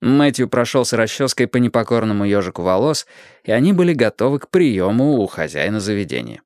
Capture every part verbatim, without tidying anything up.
Мэтью прошелся расческой по непокорному ежику волос, и они были готовы к приему у хозяина заведения.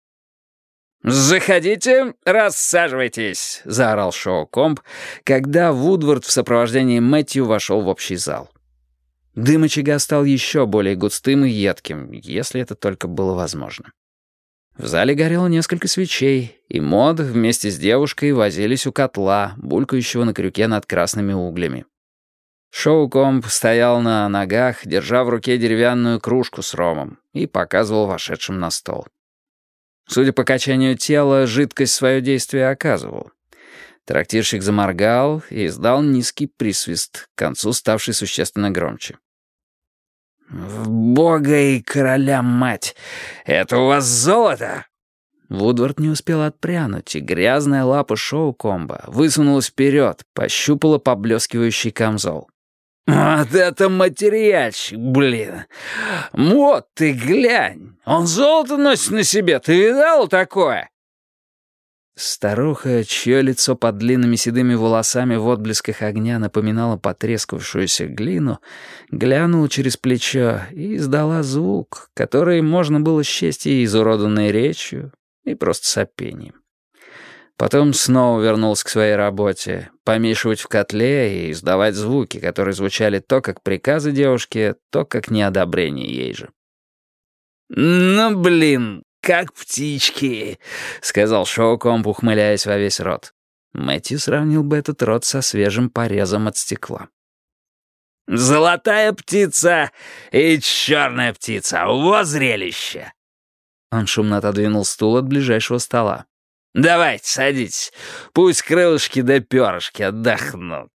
«Заходите, рассаживайтесь», — заорал Шоу-Комп, когда Вудвард в сопровождении Мэтью вошел в общий зал. Дым очага стал еще более густым и едким, если это только было возможно. В зале горело несколько свечей, и Мод вместе с девушкой возились у котла, булькающего на крюке над красными углями. Шоу-Комп стоял на ногах, держа в руке деревянную кружку с ромом, и показывал вошедшим на стол. Судя по качанию тела, жидкость свое действие оказывал. Трактирщик заморгал и издал низкий присвист, к концу ставший существенно громче. «В бога и короля мать! Это у вас золото?» Вудвард не успел отпрянуть, и грязная лапа Шоу-Комба высунулась вперед, пощупала поблескивающий камзол. «Вот это материальчик, блин! Вот ты глянь! Он золото носит на себе, ты видал такое?» Старуха, чье лицо под длинными седыми волосами в отблесках огня напоминало потрескавшуюся глину, глянула через плечо и издала звук, который можно было счесть и изуродованной речью, и просто сопением. Потом снова вернулся к своей работе, помешивать в котле и издавать звуки, которые звучали то как приказы девушке, то как неодобрение ей же. «Ну, блин, как птички», — сказал Шоу-Комп, ухмыляясь во весь рот. Мэтью сравнил бы этот рот со свежим порезом от стекла. «Золотая птица и черная птица, вот зрелище!» Он шумно отодвинул стул от ближайшего стола. «Давайте, садитесь. Пусть крылышки да перышки отдохнут».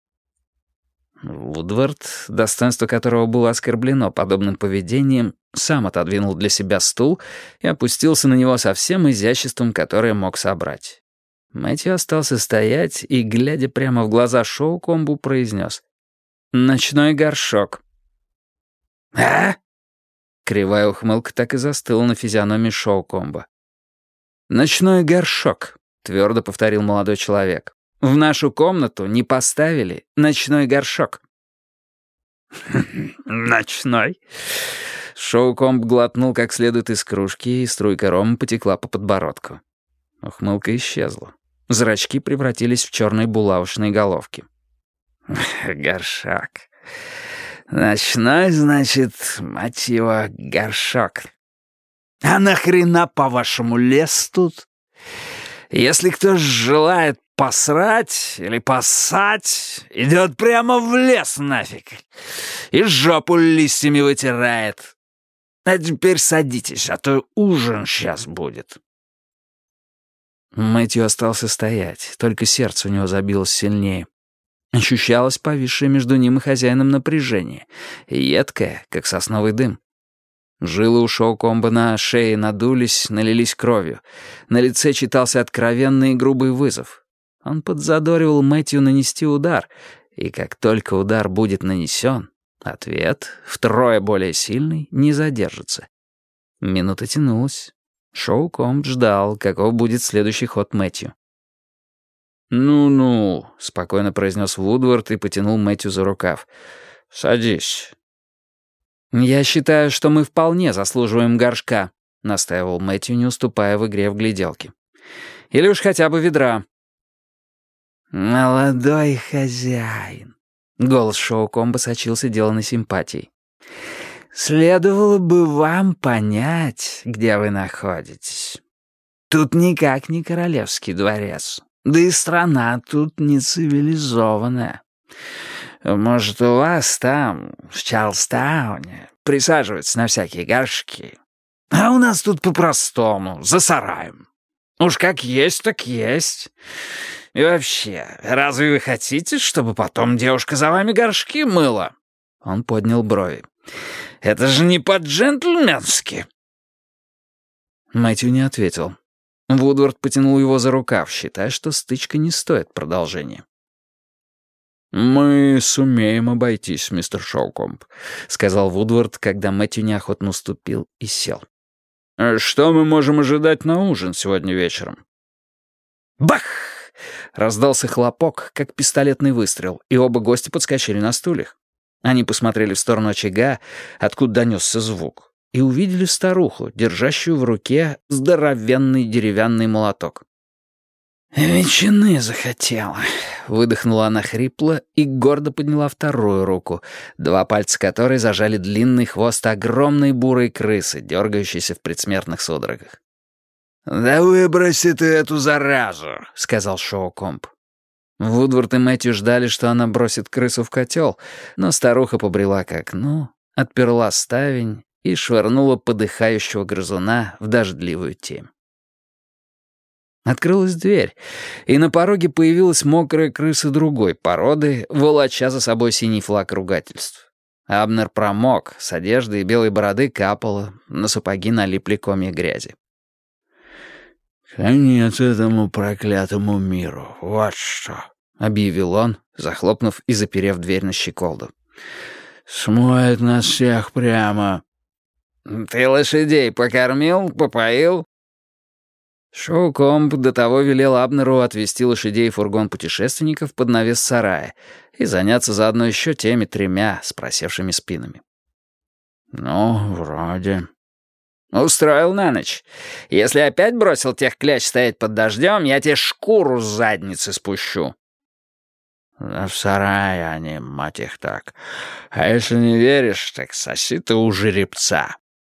Вудвард, достоинство которого было оскорблено подобным поведением, сам отодвинул для себя стул и опустился на него со всем изяществом, которое мог собрать. Мэтью остался стоять и, глядя прямо в глаза Шоу-Комбу, произнес: «Ночной горшок». «А?» Кривая ухмылка так и застыла на физиономии Шоу-Комба. «Ночной горшок», — твердо повторил молодой человек. «В нашу комнату не поставили ночной горшок». «Ночной?» Шоу-Комб глотнул как следует из кружки, и струйка рома потекла по подбородку. Ухмылка исчезла. Зрачки превратились в черные булавочные головки. «Горшок. Ночной, значит, мать его, горшок. А нахрена, по-вашему, лес тут? Если кто желает посрать или поссать, идет прямо в лес нафиг и жопу листьями вытирает. А теперь садитесь, а то ужин сейчас будет». Мэтью остался стоять, только сердце у него забилось сильнее. Ощущалось повисшее между ним и хозяином напряжение, едкое, как сосновый дым. Жилы у Шоу-Комба на шее надулись, налились кровью. На лице читался откровенный и грубый вызов. Он подзадоривал Мэтью нанести удар, и как только удар будет нанесен, ответ, втрое более сильный, не задержится. Минута тянулась. Шоу-Комб ждал, каков будет следующий ход Мэтью. «Ну-ну», — спокойно произнес Вудвард и потянул Мэтью за рукав. «Садись». «Я считаю, что мы вполне заслуживаем горшка», — настаивал Мэтью, не уступая в игре в гляделки. «Или уж хотя бы ведра». «Молодой хозяин», — голос Шоу-Комба сочился деланной симпатией. «Следовало бы вам понять, где вы находитесь. Тут никак не королевский дворец, да и страна тут не цивилизованная. Может, у вас там, в Чарльстауне, присаживаются на всякие горшки. А у нас тут по-простому, за сараем. Уж как есть, так есть. И вообще, разве вы хотите, чтобы потом девушка за вами горшки мыла?» Он поднял брови. «Это же не по-джентльменски». Мэтью не ответил. Вудвард потянул его за рукав, считая, что стычка не стоит продолжения. «Мы сумеем обойтись, мистер Шоу-Комб», — сказал Вудвард, когда Мэтью неохотно уступил и сел. «Что мы можем ожидать на ужин сегодня вечером?» «Бах!» — раздался хлопок, как пистолетный выстрел, и оба гостя подскочили на стульях. Они посмотрели в сторону очага, откуда донесся звук, и увидели старуху, держащую в руке здоровенный деревянный молоток. «Ветчины захотела», — выдохнула она хрипло и гордо подняла вторую руку, два пальца которой зажали длинный хвост огромной бурой крысы, дергающейся в предсмертных судорогах. «Да выброси ты эту заразу», — сказал Шоу-Комп. Вудвард и Мэтью ждали, что она бросит крысу в котел, но старуха побрела к окну, отперла ставень и швырнула подыхающего грызуна в дождливую темь. Открылась дверь, и на пороге появилась мокрая крыса другой породы, волоча за собой синий флаг ругательств. Абнер промок, с одежды и белой бороды капало, на сапоги налипли комья грязи. «Конец этому проклятому миру, вот что», — объявил он, захлопнув и заперев дверь на щеколду. «Смоет нас всех прямо». «Ты лошадей покормил, попоил?» Шоу-Комп до того велел Абнеру отвезти лошадей в фургон путешественников под навес сарая и заняться заодно еще теми тремя с просевшими спинами. «Ну, вроде...» «Устроил на ночь. Если опять бросил тех кляч стоять под дождем, я тебе шкуру с задницы спущу». «Да в сарае они, мать их так. А если не веришь, так соси ты у жеребца».